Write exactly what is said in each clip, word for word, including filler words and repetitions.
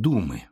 Думы.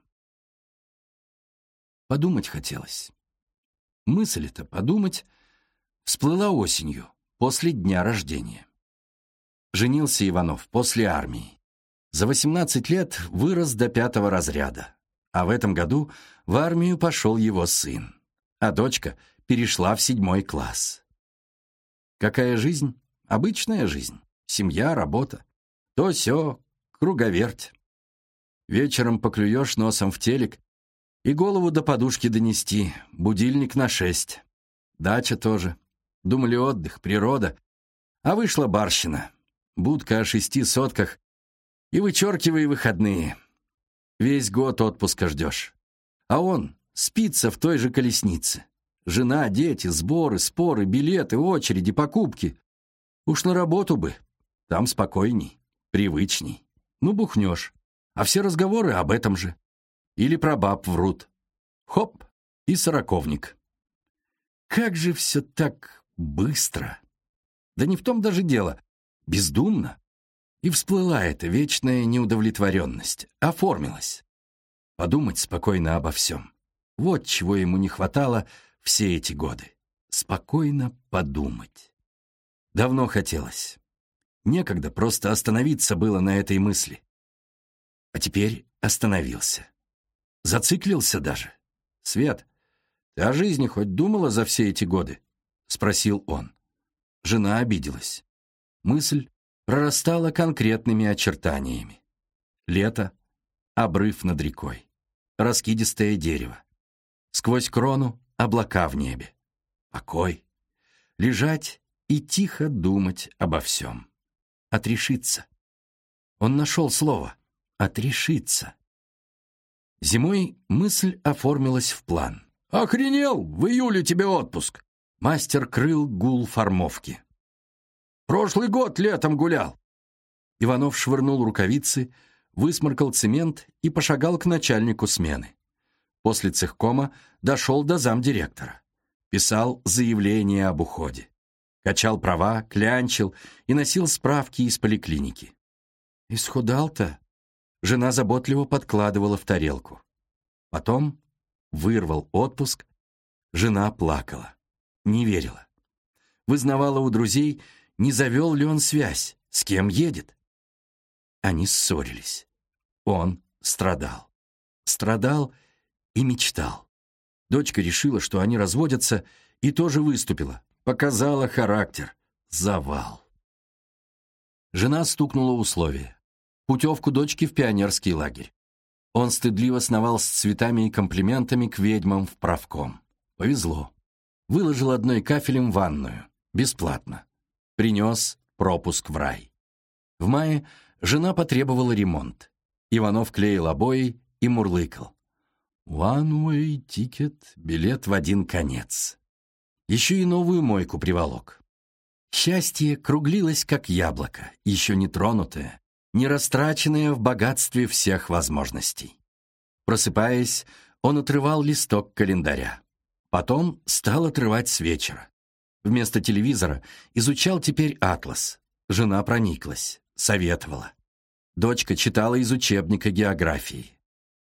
Подумать хотелось. Мысль эта подумать всплыла осенью, после дня рождения. Женился Иванов после армии. За восемнадцать лет вырос до пятого разряда, а в этом году в армию пошел его сын, а дочка перешла в седьмой класс. Какая жизнь? Обычная жизнь. Семья, работа. То-сё, круговерть. Вечером поклюешь носом в телек и голову до подушки донести, будильник на шесть. Дача тоже. Думали отдых, природа. А вышла барщина. Будка о шести сотках и вычеркивай выходные. Весь год отпуска ждешь. А он спится в той же колеснице. Жена, дети, сборы, споры, билеты, очереди, покупки. Уж на работу бы. Там спокойней, привычней. Ну, бухнешь. А все разговоры об этом же. Или про баб врут. Хоп, и сороковник. Как же все так быстро. Да не в том даже дело. Бездумно. И всплыла эта вечная неудовлетворенность. Оформилась. Подумать спокойно обо всем. Вот чего ему не хватало все эти годы. Спокойно подумать. Давно хотелось. Некогда просто остановиться было на этой мысли. А теперь остановился. Зациклился даже. «Свет, ты о жизни хоть думала за все эти годы?» — спросил он. Жена обиделась. Мысль прорастала конкретными очертаниями. Лето, обрыв над рекой, раскидистое дерево. Сквозь крону облака в небе. Покой. Лежать и тихо думать обо всем. Отрешиться. Он нашел слово. Отрешиться. Зимой мысль оформилась в план. «Охренел! В июле тебе отпуск!» Мастер крыл гул формовки. «Прошлый год летом гулял!» Иванов швырнул рукавицы, высморкал цемент и пошагал к начальнику смены. После цехкома дошел до замдиректора. Писал заявление об уходе. Качал права, клянчил и носил справки из поликлиники. «Исхудал-то?» Жена заботливо подкладывала в тарелку. Потом вырвал отпуск. Жена плакала. Не верила. Вызнавала у друзей, не завел ли он связь, с кем едет. Они ссорились. Он страдал. Страдал и мечтал. Дочка решила, что они разводятся, и тоже выступила. Показала характер. Завал. Жена стукнула условия. Путевку дочки в пионерский лагерь. Он стыдливо сновал с цветами и комплиментами к ведьмам в правком. Повезло. Выложил одной кафелем ванную. Бесплатно. Принес пропуск в рай. В мае жена потребовала ремонт. Иванов клеил обои и мурлыкал. «One-way ticket, билет в один конец». Еще и новую мойку приволок. Счастье круглилось, как яблоко, еще не тронутое, не растраченное в богатстве всех возможностей. Просыпаясь, он отрывал листок календаря. Потом стал отрывать с вечера. Вместо телевизора изучал теперь атлас. Жена прониклась, советовала. Дочка читала из учебника географии.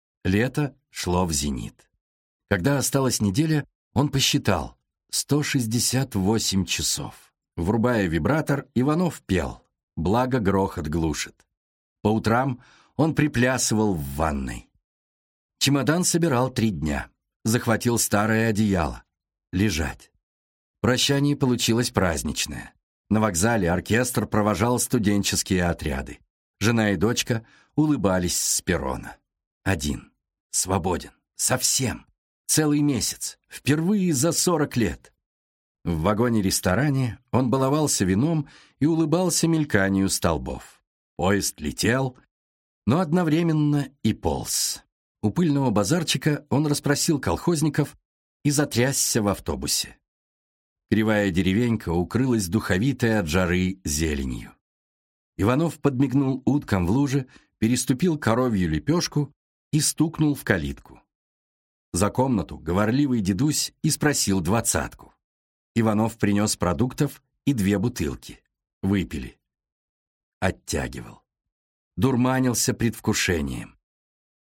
Лето шло в зенит. Когда осталась неделя, он посчитал сто шестьдесят восемь часов. Врубая вибратор, Иванов пел, благо грохот глушит. По утрам он приплясывал в ванной. Чемодан собирал три дня. Захватил старое одеяло. Лежать. Прощание получилось праздничное. На вокзале оркестр провожал студенческие отряды. Жена и дочка улыбались с перрона. Один. Свободен. Совсем. Целый месяц. Впервые за сорок лет. В вагоне-ресторане он баловался вином и улыбался мельканию столбов. Поезд летел, но одновременно и полз. У пыльного базарчика он расспросил колхозников и затрясся в автобусе. Кривая деревенька укрылась духовитой от жары зеленью. Иванов подмигнул уткам в луже, переступил коровью лепешку и стукнул в калитку. За комнату говорливый дедусь и спросил двадцатку. Иванов принес продуктов и две бутылки. Выпили. Оттягивал. Дурманился предвкушением.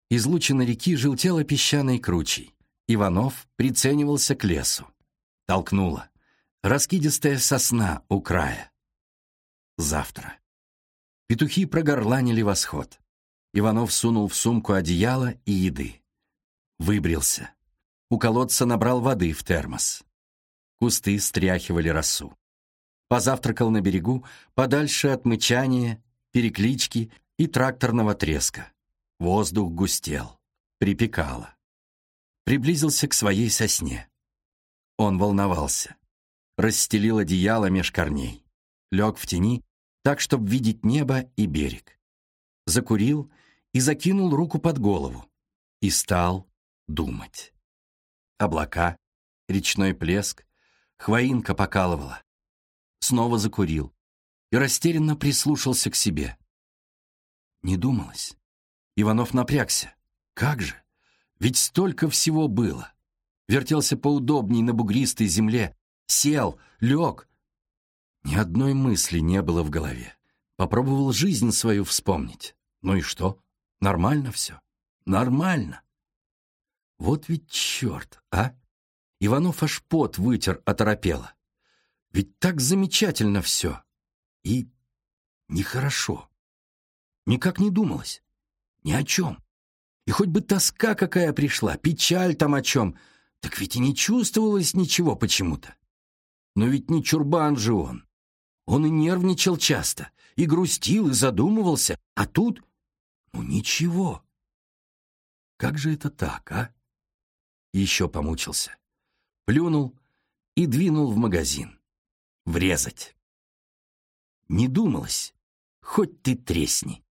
Излучина реки желтела песчаной кручей. Иванов приценивался к лесу. Толкнуло. Раскидистая сосна у края. Завтра. Петухи прогорланили восход. Иванов сунул в сумку одеяло и еды. Выбрился. У колодца набрал воды в термос. Кусты стряхивали росу. Позавтракал на берегу, подальше от мычания, переклички и тракторного треска. Воздух густел, припекало. Приблизился к своей сосне. Он волновался. Расстелил одеяло меж корней. Лег в тени, так, чтобы видеть небо и берег. Закурил и закинул руку под голову. И стал думать. Облака, речной плеск, хвоинка покалывала. Снова закурил и растерянно прислушался к себе. Не думалось. Иванов напрягся. Как же? Ведь столько всего было. Вертелся поудобней на бугристой земле, сел, лег. Ни одной мысли не было в голове. Попробовал жизнь свою вспомнить. Ну и что? Нормально все. Нормально. Вот ведь черт, а? Иванов аж пот вытер оторопело. Ведь так замечательно все. И нехорошо. Никак не думалось. Ни о чем. И хоть бы тоска какая пришла, печаль там о чем, так ведь и не чувствовалось ничего почему-то. Но ведь не чурбан же он. Он и нервничал часто, и грустил, и задумывался, а тут, ну ничего. Как же это так, а? И еще помучился. Плюнул и двинул в магазин. Врезать. Не думалось, хоть ты тресни.